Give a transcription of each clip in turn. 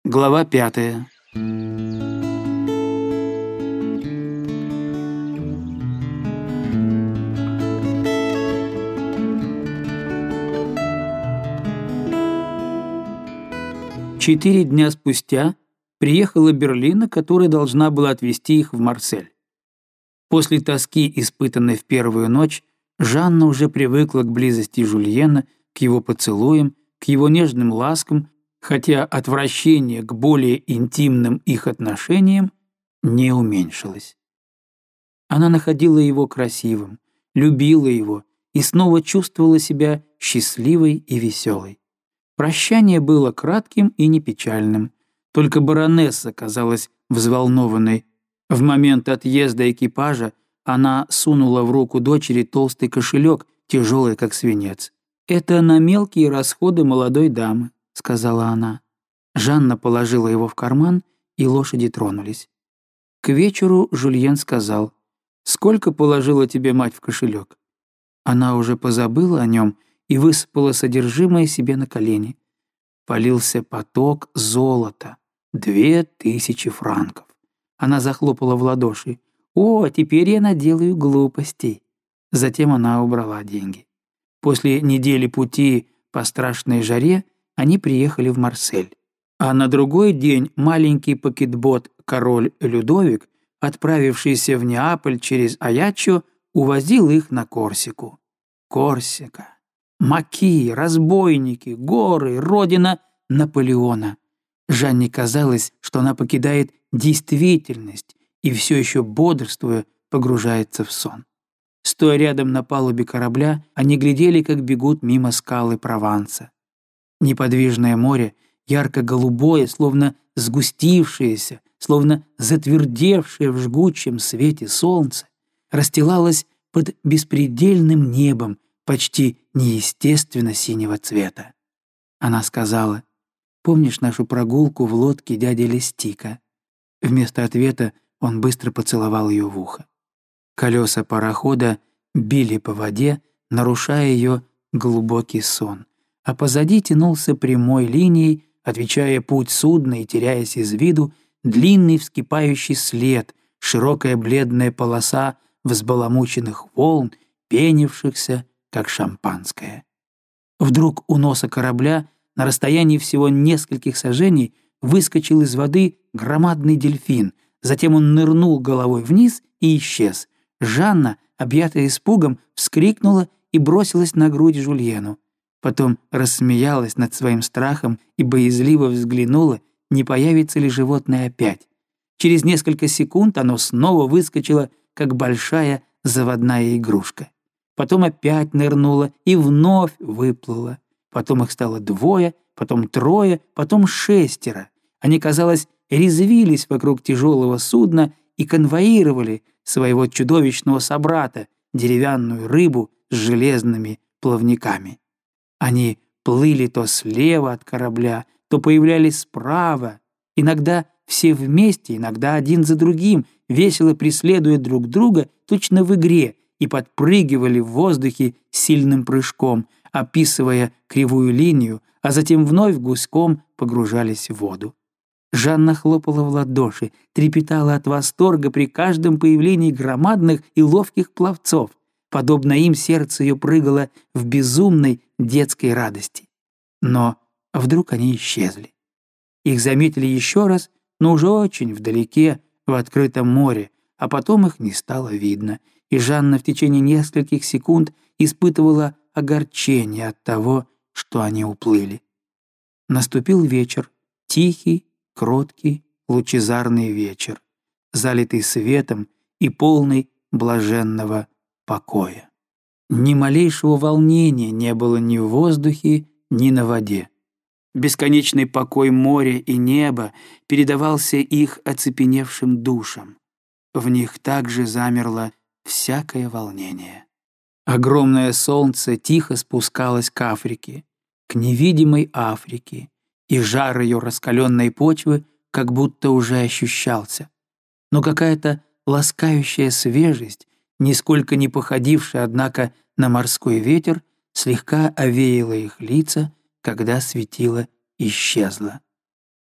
Глава 5. Четыре дня спустя приехала Берлина, которая должна была отвезти их в Марсель. После тоски, испытанной в первую ночь, Жанна уже привыкла к близости Жюльена, к его поцелуям, к его нежным ласкам, хотя отвращение к более интимным их отношениям не уменьшилось. Она находила его красивым, любила его и снова чувствовала себя счастливой и веселой. Прощание было кратким и непечальным, только баронесса казалась взволнованной. В момент отъезда экипажа она сунула в руку дочери толстый кошелек, тяжелый как свинец. «Это на мелкие расходы молодой дамы», — сказала она. Жанна положила его в карман, и лошади тронулись. К вечеру Жюльен сказал: «Сколько положила тебе мать в кошелек?» Она уже позабыла о нем и высыпала содержимое себе на колени. Полился поток золота. 2000 франков. Она захлопала в ладоши. «О, теперь я наделаю глупостей». Затем она убрала деньги. После недели пути по страшной жаре они приехали в Марсель. А на другой день маленький пакетбот «Король Людовик», отправившийся в Неаполь через Аяччо, увозил их на Корсику. Корсика. Маки, разбойники, горы, родина Наполеона. Жанне казалось, что она покидает действительность и все еще бодрствуя погружается в сон. Стоя рядом на палубе корабля, они глядели, как бегут мимо скалы Прованса. Неподвижное море, ярко-голубое, словно сгустившееся, словно затвердевшее в жгучем свете солнца, расстилалось под беспредельным небом почти неестественно синего цвета. Она сказала: «Помнишь нашу прогулку в лодке дяди Лестика?» Вместо ответа он быстро поцеловал ее в ухо. Колеса парохода били по воде, нарушая ее глубокий сон, а позади тянулся прямой линией, отвечая путь судна и теряясь из виду, длинный вскипающий след, широкая бледная полоса взбаламученных волн, пенившихся, как шампанское. Вдруг у носа корабля, на расстоянии всего нескольких саженей, выскочил из воды громадный дельфин, затем он нырнул головой вниз и исчез. Жанна, объятая испугом, вскрикнула и бросилась на грудь Жюльену. Потом рассмеялась над своим страхом и боязливо взглянула, не появится ли животное опять. Через несколько секунд оно снова выскочило, как большая заводная игрушка. Потом опять нырнула и вновь выплыла. Потом их стало 2, потом 3, потом 6. Они, казалось, резвились вокруг тяжелого судна и конвоировали своего чудовищного собрата, деревянную рыбу с железными плавниками. Они плыли то слева от корабля, то появлялись справа, иногда все вместе, иногда один за другим, весело преследуя друг друга, точно в игре, и подпрыгивали в воздухе сильным прыжком, описывая кривую линию, а затем вновь гуськом погружались в воду. Жанна хлопала в ладоши, трепетала от восторга при каждом появлении громадных и ловких пловцов. Подобно им сердце ее прыгало в безумной детской радости. Но вдруг они исчезли. Их заметили еще раз, но уже очень вдалеке, в открытом море, а потом их не стало видно, и Жанна в течение нескольких секунд испытывала огорчение от того, что они уплыли. Наступил вечер, тихий, кроткий, лучезарный вечер, залитый светом и полный блаженного покоя. Ни малейшего волнения не было ни в воздухе, ни на воде. Бесконечный покой моря и неба передавался их оцепеневшим душам. В них также замерло всякое волнение. Огромное солнце тихо спускалось к Африке, к невидимой Африке, и жар ее раскаленной почвы как будто уже ощущался. Но какая-то ласкающая свежесть, нисколько не походившая, однако, на морской ветер, слегка овеяла их лица, когда светило исчезло.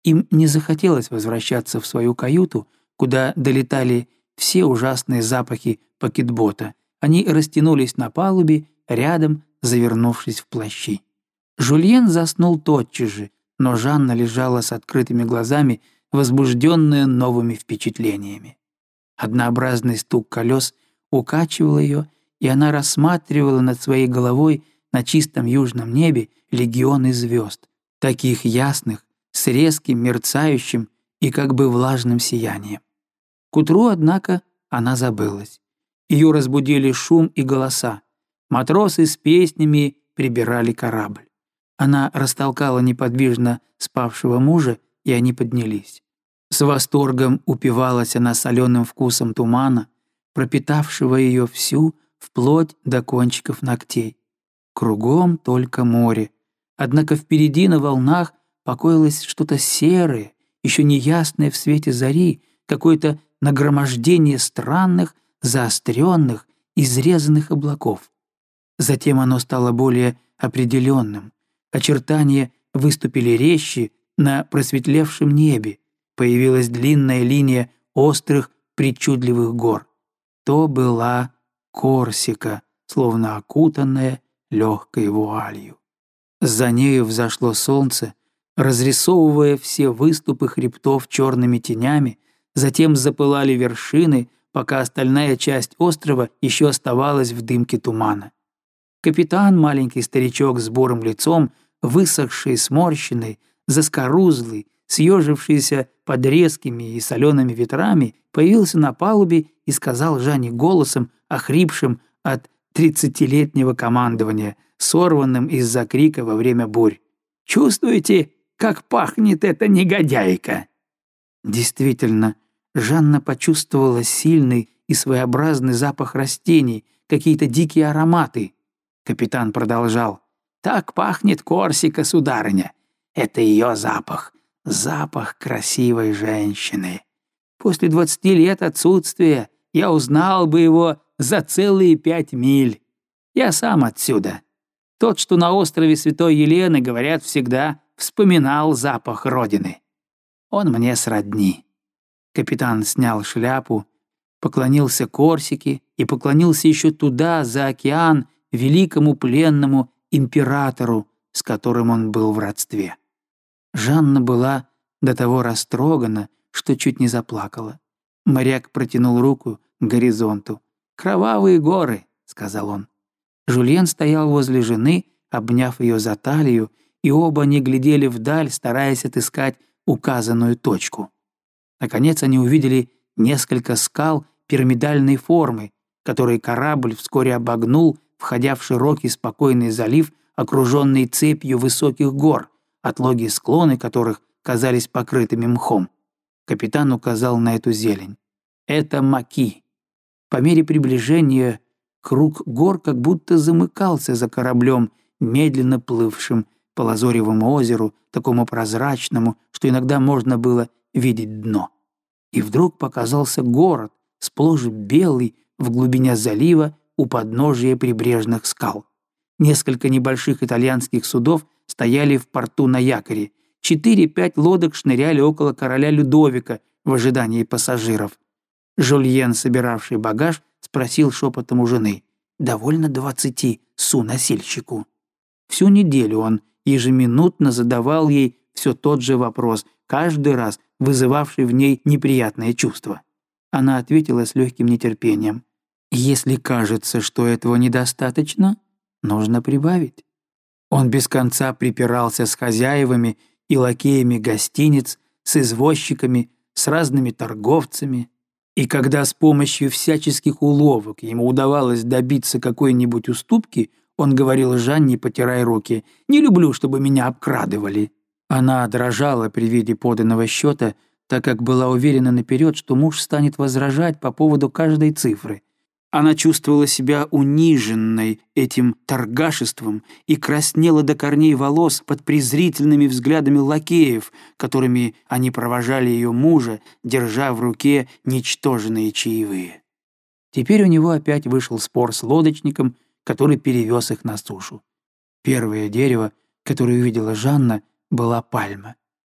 Им не захотелось возвращаться в свою каюту, куда долетали все ужасные запахи пакетбота. Они растянулись на палубе, рядом, завернувшись в плащи. Жюльен заснул тотчас же, но Жанна лежала с открытыми глазами, возбужденная новыми впечатлениями. Однообразный стук колес укачивал ее, и она рассматривала над своей головой на чистом южном небе легионы звезд, таких ясных, с резким, мерцающим и как бы влажным сиянием. К утру, однако, она забылась. Ее разбудили шум и голоса. Матросы с песнями прибирали корабль. Она растолкала неподвижно спавшего мужа, и они поднялись. С восторгом упивалась она соленым вкусом тумана, пропитавшего ее всю, вплоть до кончиков ногтей. Кругом только море. Однако впереди на волнах покоилось что-то серое, еще неясное в свете зари, какое-то нагромождение странных, заостренных, изрезанных облаков. Затем оно стало более определенным. Очертания выступили резче на просветлевшем небе. Появилась длинная линия острых, причудливых гор. То была Корсика, словно окутанная легкой вуалью. За нею взошло солнце, разрисовывая все выступы хребтов черными тенями, затем запылали вершины, пока остальная часть острова еще оставалась в дымке тумана. Капитан, маленький старичок с бурым лицом, высохший, сморщенный, заскорузлый, съежившийся под резкими и солеными ветрами, появился на палубе и сказал Жанне голосом, охрипшим от 30-летнего командования, сорванным из-за крика во время бурь: «Чувствуете, как пахнет эта негодяйка?» Действительно, Жанна почувствовала сильный и своеобразный запах растений, какие-то дикие ароматы. Капитан продолжал: «Так пахнет Корсика, сударыня. Это ее запах. Запах красивой женщины. После 20 лет отсутствия я узнал бы его за целые 5 миль. Я сам отсюда. Тот, что на острове Святой Елены, говорят, всегда вспоминал запах родины. Он мне сродни». Капитан снял шляпу, поклонился Корсике и поклонился еще туда, за океан, великому пленному императору, с которым он был в родстве. Жанна была до того растрогана, что чуть не заплакала. Моряк протянул руку к горизонту. «Кровавые горы», — сказал он. Жюльен стоял возле жены, обняв ее за талию, и оба они глядели вдаль, стараясь отыскать указанную точку. Наконец они увидели несколько скал пирамидальной формы, которые корабль вскоре обогнул, входя в широкий спокойный залив, окруженный цепью высоких гор, отлогие склоны которых казались покрытыми мхом. Капитан указал на эту зелень. «Это маки». По мере приближения круг гор как будто замыкался за кораблем, медленно плывшим по лазоревому озеру, такому прозрачному, что иногда можно было видеть дно. И вдруг показался город, сплошь белый, в глубине залива у подножия прибрежных скал. Несколько небольших итальянских судов стояли в порту на якоре. 4-5 лодок шныряли около короля Людовика в ожидании пассажиров. Жюльен, собиравший багаж, спросил шепотом у жены: «Довольно 20 су носильщику?» Всю неделю он ежеминутно задавал ей все тот же вопрос, каждый раз вызывавший в ней неприятное чувство. Она ответила с легким нетерпением: «Если кажется, что этого недостаточно, нужно прибавить». Он без конца припирался с хозяевами и лакеями гостиниц, с извозчиками, с разными торговцами. И когда с помощью всяческих уловок ему удавалось добиться какой-нибудь уступки, он говорил Жанне, потирая руки: «Не люблю, чтобы меня обкрадывали». Она дрожала при виде поданного счета, так как была уверена наперед, что муж станет возражать по поводу каждой цифры. Она чувствовала себя униженной этим торгашеством и краснела до корней волос под презрительными взглядами лакеев, которыми они провожали ее мужа, держа в руке ничтожные чаевые. Теперь у него опять вышел спор с лодочником, который перевез их на сушу. Первое дерево, которое увидела Жанна, была пальма.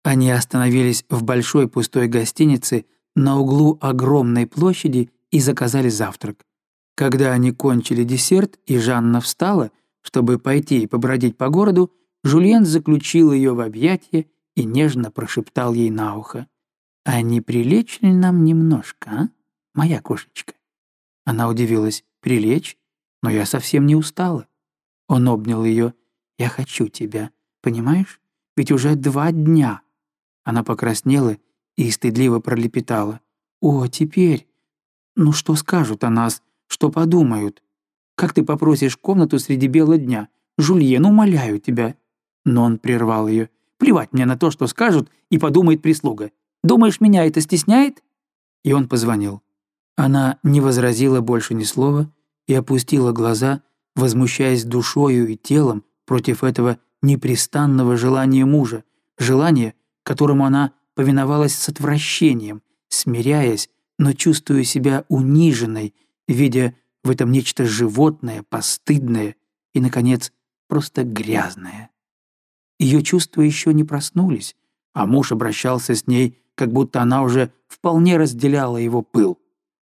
Они остановились в большой пустой гостинице на углу огромной площади и заказали завтрак. Когда они кончили десерт, и Жанна встала, чтобы пойти и побродить по городу, Жульен заключил ее в объятия и нежно прошептал ей на ухо: «А не прилечь ли нам немножко, а, моя кошечка?» Она удивилась: «Прилечь? Но я совсем не устала». Он обнял ее. «Я хочу тебя, понимаешь? Ведь уже 2 дня». Она покраснела и стыдливо пролепетала: «О, теперь? Ну что скажут о нас? Что подумают? Как ты попросишь комнату среди бела дня? Жульен, умоляю тебя». Но он прервал ее. «Плевать мне на то, что скажут и подумает прислуга. Думаешь, меня это стесняет?» И он позвонил. Она не возразила больше ни слова и опустила глаза, возмущаясь душою и телом против этого непрестанного желания мужа, желания, которому она повиновалась с отвращением, смиряясь, но чувствуя себя униженной, видя в этом нечто животное, постыдное и, наконец, просто грязное. Ее чувства еще не проснулись, а муж обращался с ней, как будто она уже вполне разделяла его пыл.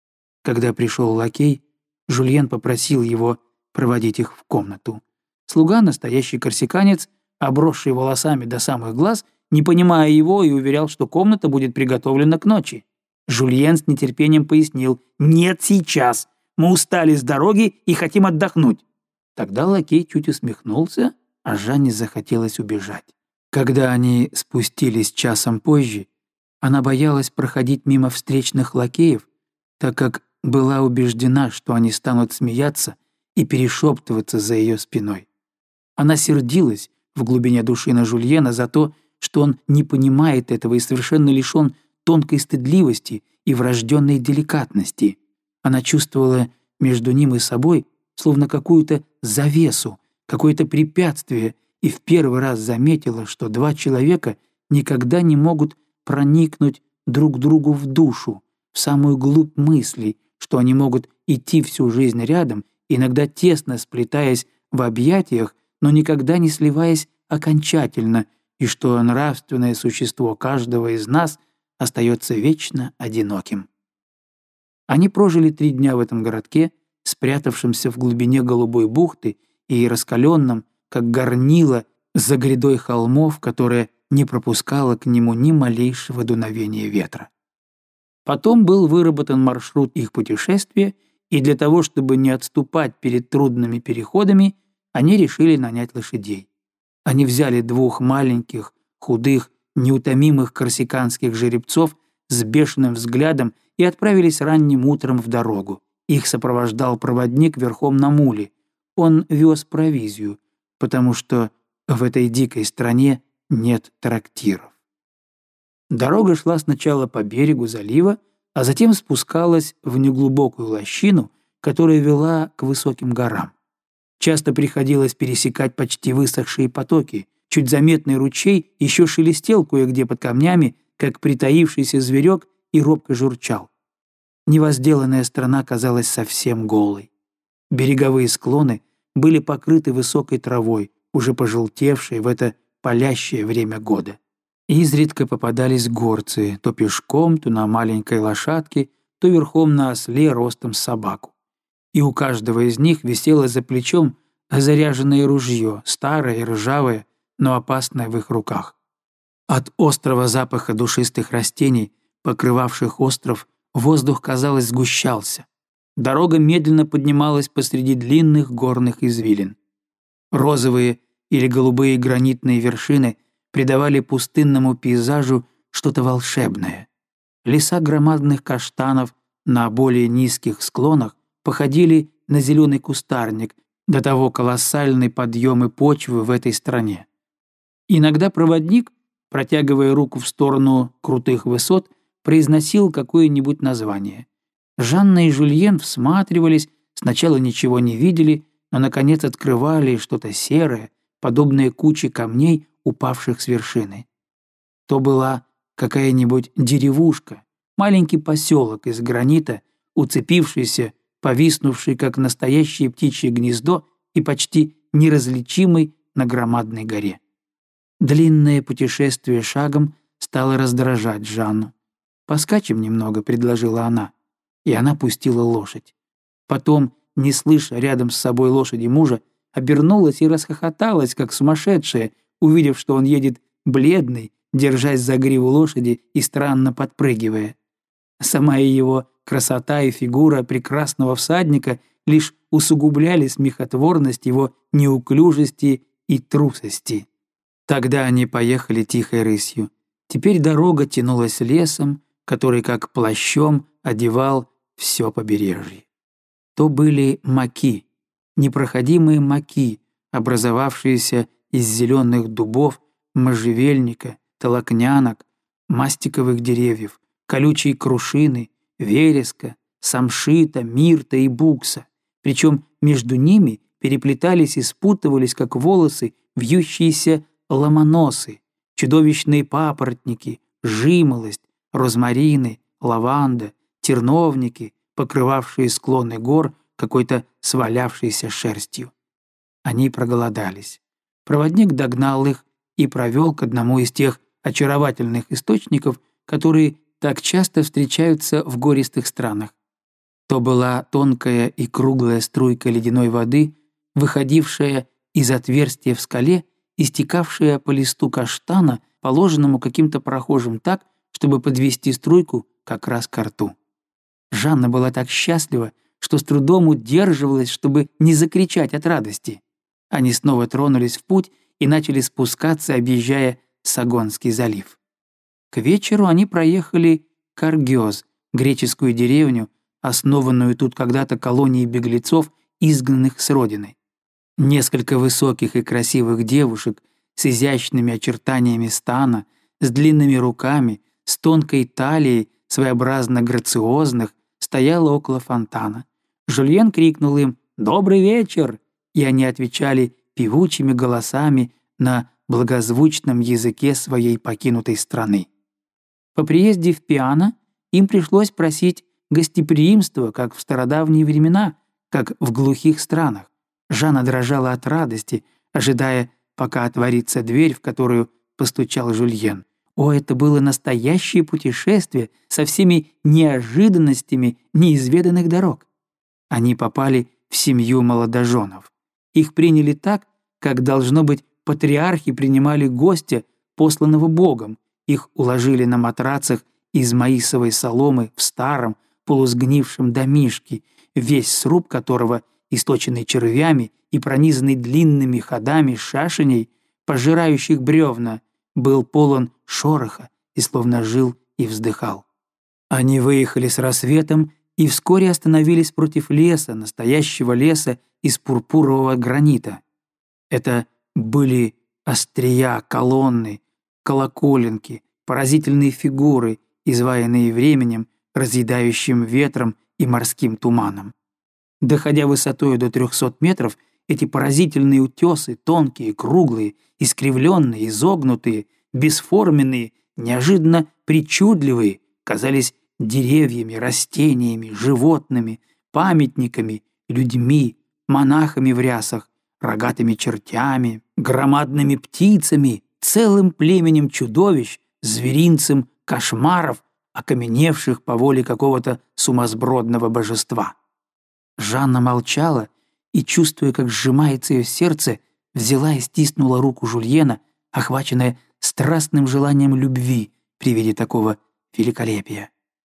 Когда пришел лакей, Жульен попросил его проводить их в комнату. Слуга, настоящий корсиканец, обросший волосами до самых глаз, не понимая его, и уверял, что комната будет приготовлена к ночи. Жульен с нетерпением пояснил: «Нет, сейчас! Мы устали с дороги и хотим отдохнуть». Тогда лакей чуть усмехнулся, а Жанне захотелось убежать. Когда они спустились часом позже, она боялась проходить мимо встречных лакеев, так как была убеждена, что они станут смеяться и перешептываться за ее спиной. Она сердилась в глубине души на Жульена за то, что он не понимает этого и совершенно лишен тонкой стыдливости и врожденной деликатности. Она чувствовала между ним и собой словно какую-то завесу, какое-то препятствие, и в первый раз заметила, что 2 человека никогда не могут проникнуть друг другу в душу, в самую глубь мыслей, что они могут идти всю жизнь рядом, иногда тесно сплетаясь в объятиях, но никогда не сливаясь окончательно, и что нравственное существо каждого из нас остается вечно одиноким. Они прожили 3 дня в этом городке, спрятавшемся в глубине голубой бухты и раскаленном, как горнило, за грядой холмов, которая не пропускала к нему ни малейшего дуновения ветра. Потом был выработан маршрут их путешествия, и для того, чтобы не отступать перед трудными переходами, они решили нанять лошадей. Они взяли 2 маленьких, худых, неутомимых корсиканских жеребцов с бешеным взглядом и отправились ранним утром в дорогу. Их сопровождал проводник верхом на муле. Он вез провизию, потому что в этой дикой стране нет трактиров. Дорога шла сначала по берегу залива, а затем спускалась в неглубокую лощину, которая вела к высоким горам. Часто приходилось пересекать почти высохшие потоки. Чуть заметный ручей еще шелестел кое-где под камнями, как притаившийся зверек, и робко журчал. Невозделанная страна казалась совсем голой. Береговые склоны были покрыты высокой травой, уже пожелтевшей в это палящее время года. Изредка попадались горцы, то пешком, то на маленькой лошадке, то верхом на осле ростом с собаку. И у каждого из них висело за плечом заряженное ружье, старое и ржавое, но опасное в их руках. От острого запаха душистых растений, покрывавших остров, воздух, казалось, сгущался. Дорога медленно поднималась посреди длинных горных извилин. Розовые или голубые гранитные вершины придавали пустынному пейзажу что-то волшебное. Леса громадных каштанов на более низких склонах походили на зеленый кустарник, до того колоссальные подъемы почвы в этой стране. Иногда проводник, протягивая руку в сторону крутых высот, произносил какое-нибудь название. Жанна и Жульен всматривались, сначала ничего не видели, но, наконец, открывали что-то серое, подобное куче камней, упавших с вершины. То была какая-нибудь деревушка, маленький поселок из гранита, уцепившийся, повиснувший, как настоящее птичье гнездо и почти неразличимый на громадной горе. Длинное путешествие шагом стало раздражать Жанну. «Поскачем немного», — предложила она. И она пустила лошадь. Потом, не слыша рядом с собой лошади мужа, обернулась и расхохоталась, как сумасшедшая, увидев, что он едет бледный, держась за гриву лошади и странно подпрыгивая. Сама и его красота и фигура прекрасного всадника лишь усугубляли смехотворность его неуклюжести и трусости. Тогда они поехали тихой рысью. Теперь дорога тянулась лесом, который как плащом одевал все побережье. То были маки, непроходимые маки, образовавшиеся из зеленых дубов, можжевельника, толокнянок, мастиковых деревьев, колючей крушины, вереска, самшита, мирта и букса. Причем между ними переплетались и спутывались, как волосы, вьющиеся ломоносы, чудовищные папоротники, жимолость, розмарины, лаванда, терновники, покрывавшие склоны гор какой-то свалявшейся шерстью. Они проголодались. Проводник догнал их и провел к одному из тех очаровательных источников, которые так часто встречаются в гористых странах. То была тонкая и круглая струйка ледяной воды, выходившая из отверстия в скале и стекавшая по листу каштана, положенному каким-то прохожим так, чтобы подвести струйку как раз к рту. Жанна была так счастлива, что с трудом удерживалась, чтобы не закричать от радости. Они снова тронулись в путь и начали спускаться, объезжая Сагонский залив. К вечеру они проехали Каргёз, греческую деревню, основанную тут когда-то колонией беглецов, изгнанных с родины. Несколько высоких и красивых девушек с изящными очертаниями стана, с длинными руками, с тонкой талией, своеобразно грациозных, стояло около фонтана. Жюльен крикнул им «Добрый вечер!», и они отвечали певучими голосами на благозвучном языке своей покинутой страны. По приезде в Пиано им пришлось просить гостеприимства, как в стародавние времена, как в глухих странах. Жанна дрожала от радости, ожидая, пока отворится дверь, в которую постучал Жюльен. О, это было настоящее путешествие со всеми неожиданностями неизведанных дорог. Они попали в семью молодоженов. Их приняли так, как, должно быть, патриархи принимали гостя, посланного Богом. Их уложили на матрацах из маисовой соломы в старом, полусгнившем домишке, весь сруб которого, источенный червями и пронизанный длинными ходами шашеней, пожирающих бревна, был полон шороха и словно жил и вздыхал. Они выехали с рассветом и вскоре остановились против леса, настоящего леса из пурпурового гранита. Это были острия, колонны, колоколенки, поразительные фигуры, изваянные временем, разъедающим ветром и морским туманом. Доходя высотою до 300 метров, эти поразительные утесы, тонкие, круглые, искривленные, изогнутые, бесформенные, неожиданно причудливые, казались деревьями, растениями, животными, памятниками, людьми, монахами в рясах, рогатыми чертями, громадными птицами, целым племенем чудовищ, зверинцем кошмаров, окаменевших по воле какого-то сумасбродного божества. Жанна молчала и, чувствуя, как сжимается ее сердце, взяла и стиснула руку Жюльена, охваченная страстным желанием любви при виде такого великолепия.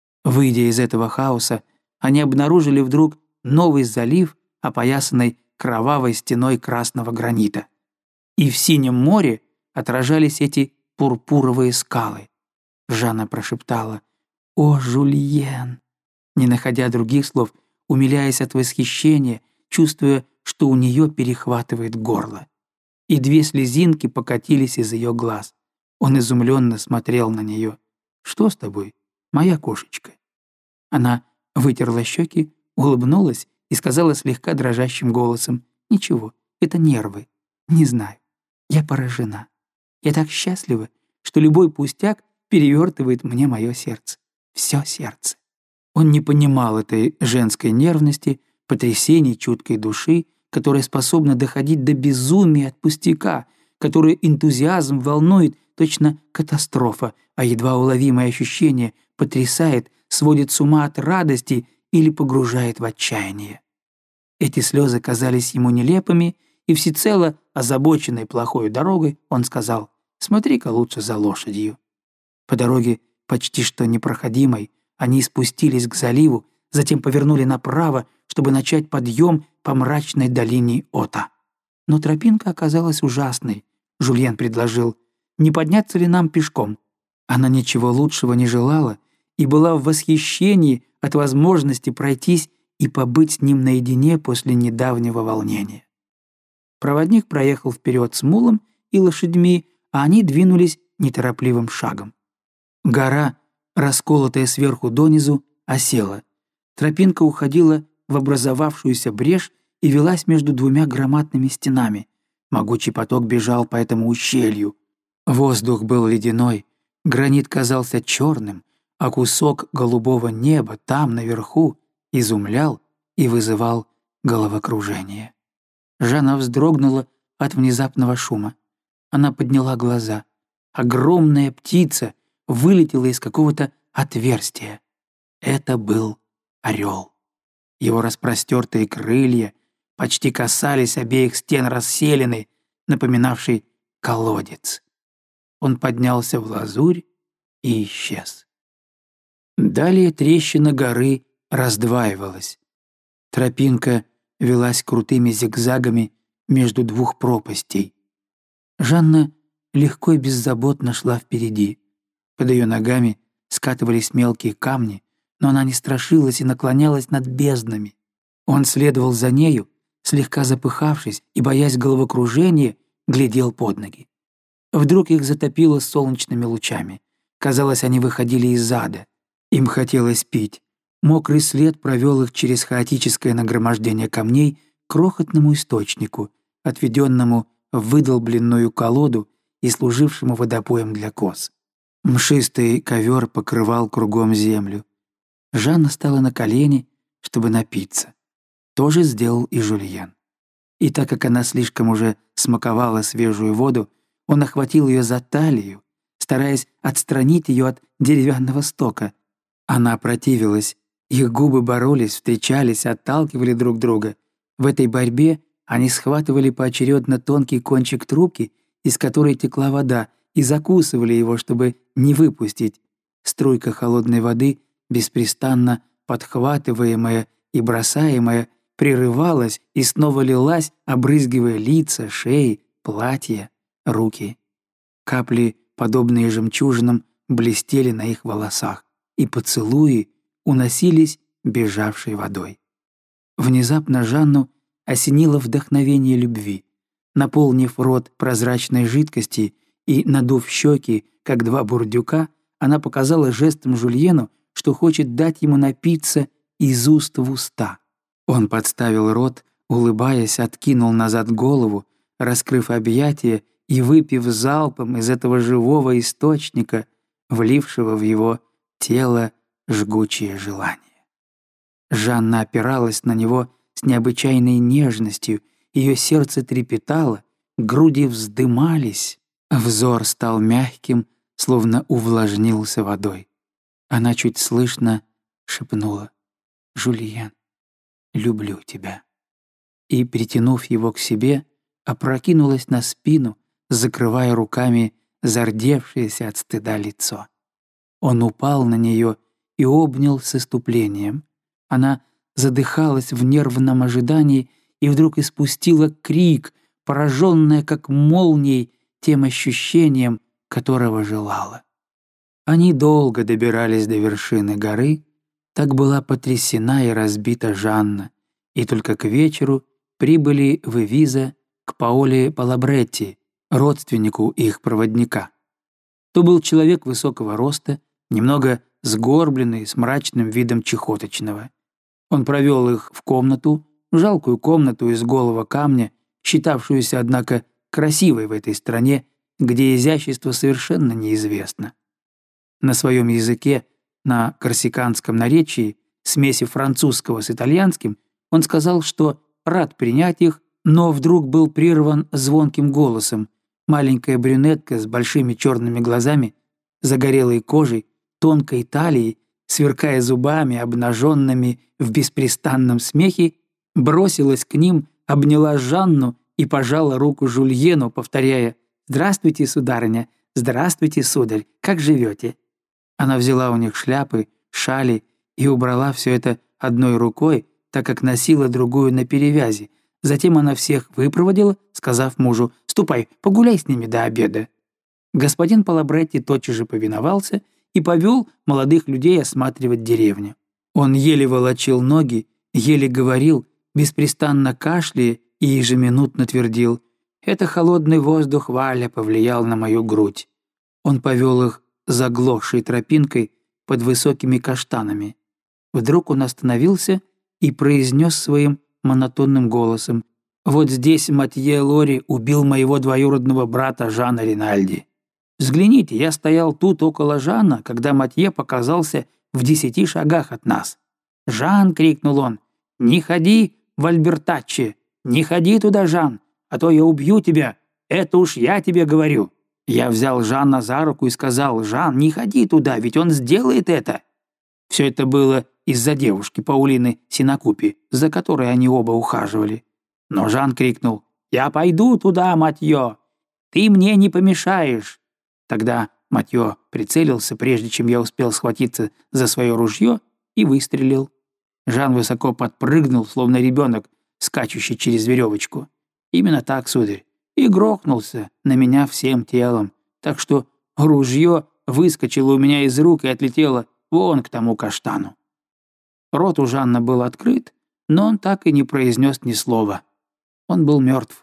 Выйдя из этого хаоса, они обнаружили вдруг новый залив, опоясанный кровавой стеной красного гранита. И в синем море отражались эти пурпуровые скалы. Жанна прошептала «О, Жюльен!», не находя других слов, умиляясь от восхищения, чувствуя, что у нее перехватывает горло. И 2 слезинки покатились из ее глаз. Он изумленно смотрел на нее. «Что с тобой, моя кошечка?» Она вытерла щеки, улыбнулась и сказала слегка дрожащим голосом: «Ничего, это нервы. Не знаю. Я поражена. Я так счастлива, что любой пустяк перевертывает мне мое сердце. Все сердце». Он не понимал этой женской нервности, потрясений чуткой души, которая способна доходить до безумия от пустяка, которую энтузиазм волнует, точно катастрофа, а едва уловимое ощущение потрясает, сводит с ума от радости или погружает в отчаяние. Эти слезы казались ему нелепыми, и всецело озабоченной плохой дорогой он сказал: «Смотри-ка лучше за лошадью». По дороге, почти что непроходимой, они спустились к заливу, затем повернули направо, чтобы начать подъем по мрачной долине Ота. Но тропинка оказалась ужасной. Жульен предложил: «Не подняться ли нам пешком?» Она ничего лучшего не желала и была в восхищении от возможности пройтись и побыть с ним наедине после недавнего волнения. Проводник проехал вперед с мулом и лошадьми, а они двинулись неторопливым шагом. Гора, расколотая сверху донизу, осела. Тропинка уходила в образовавшуюся брешь и велась между двумя громадными стенами. Могучий поток бежал по этому ущелью. Воздух был ледяной, гранит казался черным, а кусок голубого неба там, наверху, изумлял и вызывал головокружение. Жанна вздрогнула от внезапного шума. Она подняла глаза. Огромная птица вылетела из какого-то отверстия. Это был орел. Его распростертые крылья почти касались обеих стен расселены, напоминавшей колодец. Он поднялся в лазурь и исчез. Далее трещина горы раздваивалась. Тропинка велась крутыми зигзагами между двух пропастей. Жанна легко и беззаботно шла впереди. Под ее ногами скатывались мелкие камни, но она не страшилась и наклонялась над безднами. Он следовал за нею, слегка запыхавшись и, боясь головокружения, глядел под ноги. Вдруг их затопило солнечными лучами. Казалось, они выходили из ада. Им хотелось пить. Мокрый след провел их через хаотическое нагромождение камней к крохотному источнику, отведенному в выдолбленную колоду и служившему водопоем для коз. Мшистый ковер покрывал кругом землю. Жанна стала на колени, чтобы напиться. То же сделал и Жульен. И так как она слишком уже смаковала свежую воду, он охватил ее за талию, стараясь отстранить ее от деревянного стока. Она противилась. Их губы боролись, встречались, отталкивали друг друга. В этой борьбе они схватывали поочередно тонкий кончик трубки, из которой текла вода, и закусывали его, чтобы не выпустить. Струйка холодной воды, беспрестанно подхватываемая и бросаемая, прерывалась и снова лилась, обрызгивая лица, шеи, платья, руки. Капли, подобные жемчужинам, блестели на их волосах, и поцелуи уносились бежавшей водой. Внезапно Жанну осенило вдохновение любви. Наполнив рот прозрачной жидкости и надув щеки, как два бурдюка, она показала жестом Жульену, что хочет дать ему напиться из уст в уста. Он подставил рот, улыбаясь, откинул назад голову, раскрыв объятия и выпив залпом из этого живого источника, влившего в его тело жгучее желание. Жанна опиралась на него с необычайной нежностью, ее сердце трепетало, груди вздымались, взор стал мягким, словно увлажнился водой. Она чуть слышно шепнула: «Жульен, люблю тебя». И, притянув его к себе, опрокинулась на спину, закрывая руками зардевшееся от стыда лицо. Он упал на нее и обнял с исступлением. Она задыхалась в нервном ожидании и вдруг испустила крик, пораженная как молнией тем ощущением, которого желала. Они долго добирались до вершины горы, так была потрясена и разбита Жанна, и только к вечеру прибыли в Эвиза к Паоле Палабретти, родственнику их проводника. То был человек высокого роста, немного сгорбленный, с мрачным видом чехоточного. Он провел их в комнату, жалкую комнату из голого камня, считавшуюся, однако, красивой в этой стране, где изящество совершенно неизвестно. На своем языке, на корсиканском наречии, смеси французского с итальянским, он сказал, что рад принять их, но вдруг был прерван звонким голосом. Маленькая брюнетка с большими черными глазами загорелой кожей, тонкой талией, сверкая зубами, обнаженными в беспрестанном смехе, бросилась к ним, обняла Жанну и пожала руку Жульену, повторяя: «Здравствуйте, сударыня! Здравствуйте, сударь! Как живете?» Она взяла у них шляпы, шали и убрала все это одной рукой, так как носила другую на перевязи. Затем она всех выпроводила, сказав мужу: «Ступай, погуляй с ними до обеда». Господин Палабретти тотчас же повиновался и повел молодых людей осматривать деревню. Он еле волочил ноги, еле говорил, беспрестанно кашляя и ежеминутно твердил: «Это холодный воздух Валя повлиял на мою грудь». Он повел их заглохшей тропинкой под высокими каштанами. Вдруг он остановился и произнес своим монотонным голосом: «Вот здесь Матье Лори убил моего двоюродного брата Жана Ринальди. Взгляните, я стоял тут около Жана, когда Матье показался в 10 шагах от нас. «Жан!» — крикнул он. «Не ходи в Альбертаччи! Не ходи туда, Жан, а то я убью тебя! Это уж я тебе говорю!» Я взял Жанна за руку и сказал: «Жан, не ходи туда, ведь он сделает это!» Все это было из-за девушки Паулины Синакупи, за которой они оба ухаживали. Но Жан крикнул: «Я пойду туда, Матье! Ты мне не помешаешь!» Тогда Матье прицелился, прежде чем я успел схватиться за свое ружье, и выстрелил. Жан высоко подпрыгнул, словно ребенок, скачущий через веревочку. Именно так, сударь, и грохнулся на меня всем телом, так что ружье выскочило у меня из рук и отлетело вон к тому каштану. Рот у Жанна был открыт, но он так и не произнес ни слова. Он был мертв.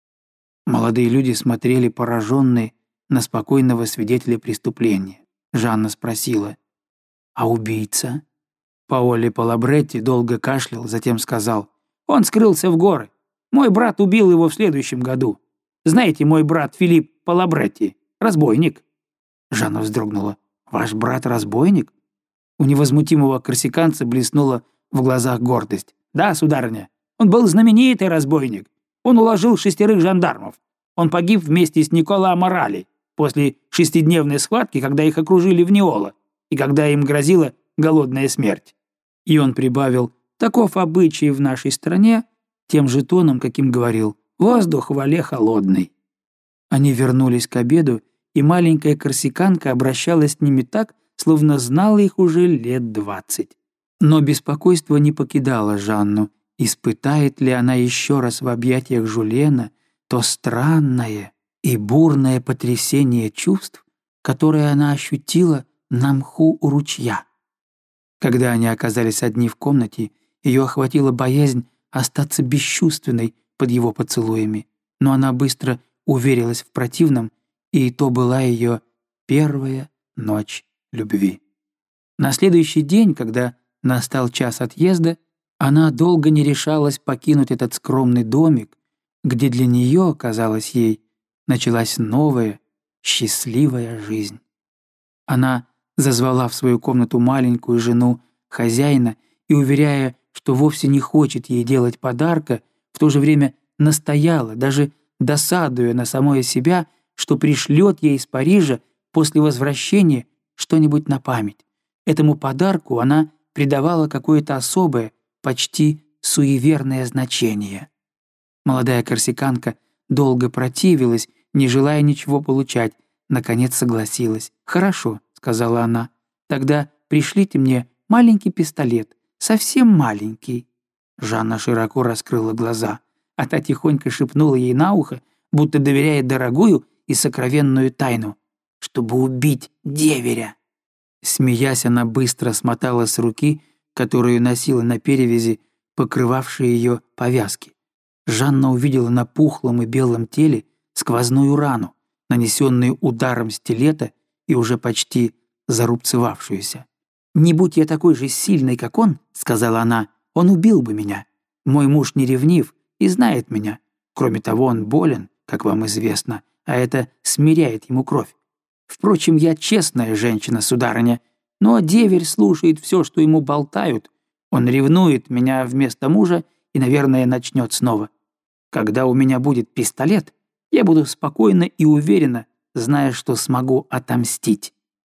Молодые люди смотрели пораженные на спокойного свидетеля преступления. Жанна спросила: «А убийца?» Паоле Палабретти долго кашлял, затем сказал: «Он скрылся в горы. Мой брат убил его в следующем году. Знаете, мой брат Филипп Палабретти, разбойник». Жанна вздрогнула. «Ваш брат разбойник?» У невозмутимого корсиканца блеснула в глазах гордость. «Да, сударыня, он был знаменитый разбойник. Он уложил 6 жандармов. Он погиб вместе с Никола Морали после 6-дневной схватки, когда их окружили в Неоло, и когда им грозила голодная смерть». И он прибавил: «Таков обычай в нашей стране», тем же тоном, каким говорил: «Воздух в Вале холодный». Они вернулись к обеду, и маленькая корсиканка обращалась с ними так, словно знала их уже лет 20. Но беспокойство не покидало Жанну. Испытает ли она еще раз в объятиях Жульена то странное и бурное потрясение чувств, которое она ощутила на мху у ручья? Когда они оказались одни в комнате, ее охватила боязнь остаться бесчувственной под его поцелуями, но она быстро уверилась в противном, и то была ее первая ночь любви. На следующий день, когда настал час отъезда, она долго не решалась покинуть этот скромный домик, где для нее, казалось ей, началась новая, счастливая жизнь. Она зазвала в свою комнату маленькую жену хозяина и, уверяя, что вовсе не хочет ей делать подарка, в то же время настояла, даже досадуя на самое себя, что пришлет ей из Парижа после возвращения что-нибудь на память. Этому подарку она придавала какое-то особое, почти суеверное значение. Молодая корсиканка долго противилась, не желая ничего получать, наконец согласилась. «Хорошо», — сказала она, — «тогда пришлите мне маленький пистолет, совсем маленький». Жанна широко раскрыла глаза, а та тихонько шепнула ей на ухо, будто доверяет дорогую и сокровенную тайну: «чтобы убить деверя». Смеясь, она быстро смотала с руки, которую носила на перевязи, покрывавшие ее повязки. Жанна увидела на пухлом и белом теле сквозную рану, нанесенную ударом стилета и уже почти зарубцевавшуюся. «Не будь я такой же сильной, как он, — сказала она, — он убил бы меня. Мой муж не ревнив и знает меня. Кроме того, он болен, как вам известно, а это смиряет ему кровь. Впрочем, я честная женщина, сударыня, но деверь слушает все, что ему болтают. Он ревнует меня вместо мужа и, наверное, начнет снова. Когда у меня будет пистолет, я буду спокойна и уверена, зная, что смогу отомстить».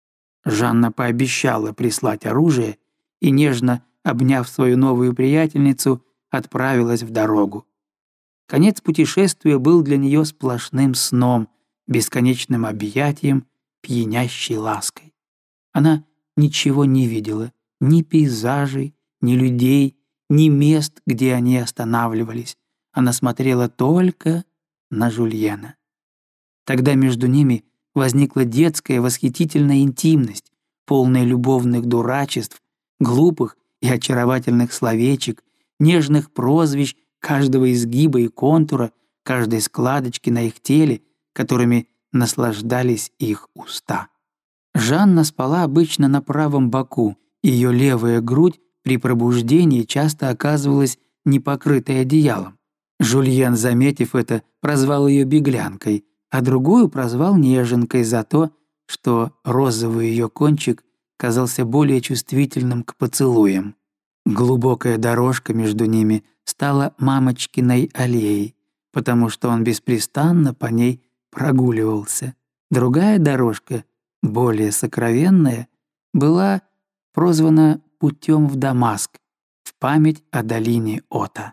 Жанна пообещала прислать оружие и, нежно обняв свою новую приятельницу, отправилась в дорогу. Конец путешествия был для нее сплошным сном, бесконечным объятием, пьянящей лаской. Она ничего не видела, ни пейзажей, ни людей, ни мест, где они останавливались. Она смотрела только на Жульена. Тогда между ними возникла детская восхитительная интимность, полная любовных дурачеств, глупых и очаровательных словечек, нежных прозвищ, каждого изгиба и контура, каждой складочки на их теле, которыми наслаждались их уста. Жанна спала обычно на правом боку, и ее левая грудь при пробуждении часто оказывалась непокрытой одеялом. Жульен, заметив это, прозвал ее беглянкой, а другую прозвал неженкой за то, что розовый ее кончик казался более чувствительным к поцелуям. Глубокая дорожка между ними стала мамочкиной аллеей, потому что он беспрестанно по ней прогуливался. Другая дорожка, более сокровенная, была прозвана «Путем в Дамаск» в память о долине Ота.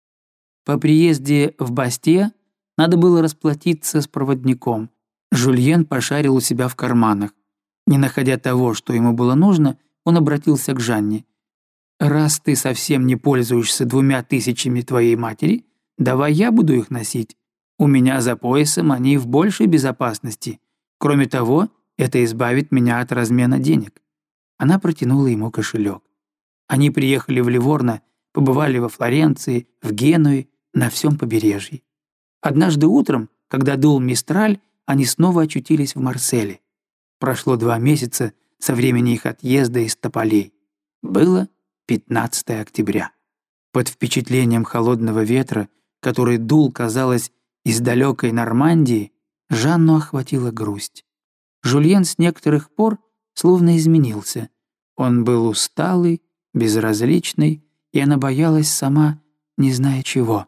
По приезде в Бастье надо было расплатиться с проводником. Жульен пошарил у себя в карманах. Не находя того, что ему было нужно, он обратился к Жанне. «Раз ты совсем не пользуешься 2000 твоей матери, давай я буду их носить. У меня за поясом они в большей безопасности. Кроме того, это избавит меня от размена денег». Она протянула ему кошелек. Они приехали в Ливорно, побывали во Флоренции, в Генуе, на всем побережье. Однажды утром, когда дул мистраль, они снова очутились в Марселе. Прошло 2 месяца со времени их отъезда из тополей. Было 15 октября. Под впечатлением холодного ветра, который дул, казалось, из далекой Нормандии, Жанну охватила грусть. Жульен с некоторых пор словно изменился. Он был усталый, безразличный, и она боялась сама, не зная чего.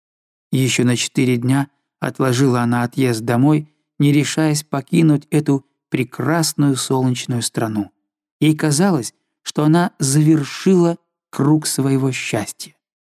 Еще на 4 дня отложила она отъезд домой, не решаясь покинуть эту прекрасную солнечную страну. Ей казалось, что она завершила круг своего счастья.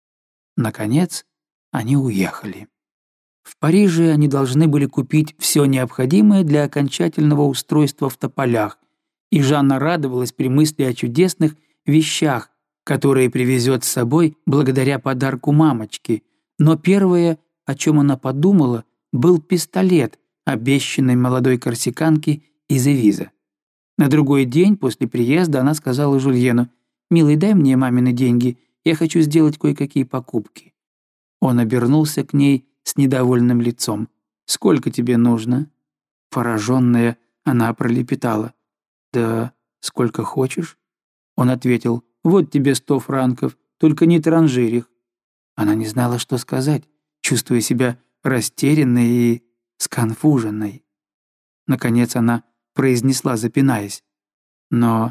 Наконец, они уехали. В Париже они должны были купить все необходимое для окончательного устройства в тополях, и Жанна радовалась при мысли о чудесных вещах, которые привезет с собой благодаря подарку мамочки. Но первое, о чем она подумала, был пистолет, обещанный молодой корсиканке из Эвиза. На другой день после приезда она сказала Жульену: «Милый, дай мне мамины деньги, я хочу сделать кое-какие покупки». Он обернулся к ней с недовольным лицом. «Сколько тебе нужно?» Пораженная, она пролепетала: «Да сколько хочешь». Он ответил: «Вот тебе 100 франков, только не транжирь их». Она не знала, что сказать, чувствуя себя растерянной и сконфуженной. Наконец она произнесла, запинаясь: «Но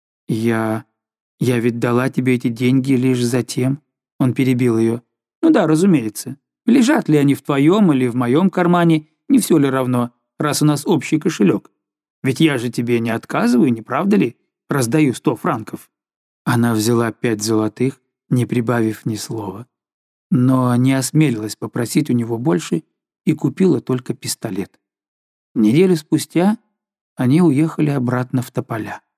я ведь дала тебе эти деньги лишь затем». Он перебил ее: «Ну да, разумеется. Лежат ли они в твоем или в моем кармане, не все ли равно, раз у нас общий кошелек? Ведь я же тебе не отказываю, не правда ли? Раздаю 100 франков». Она взяла 5 золотых, не прибавив ни слова, но не осмелилась попросить у него больше и купила только пистолет. Неделю спустя они уехали обратно в тополя.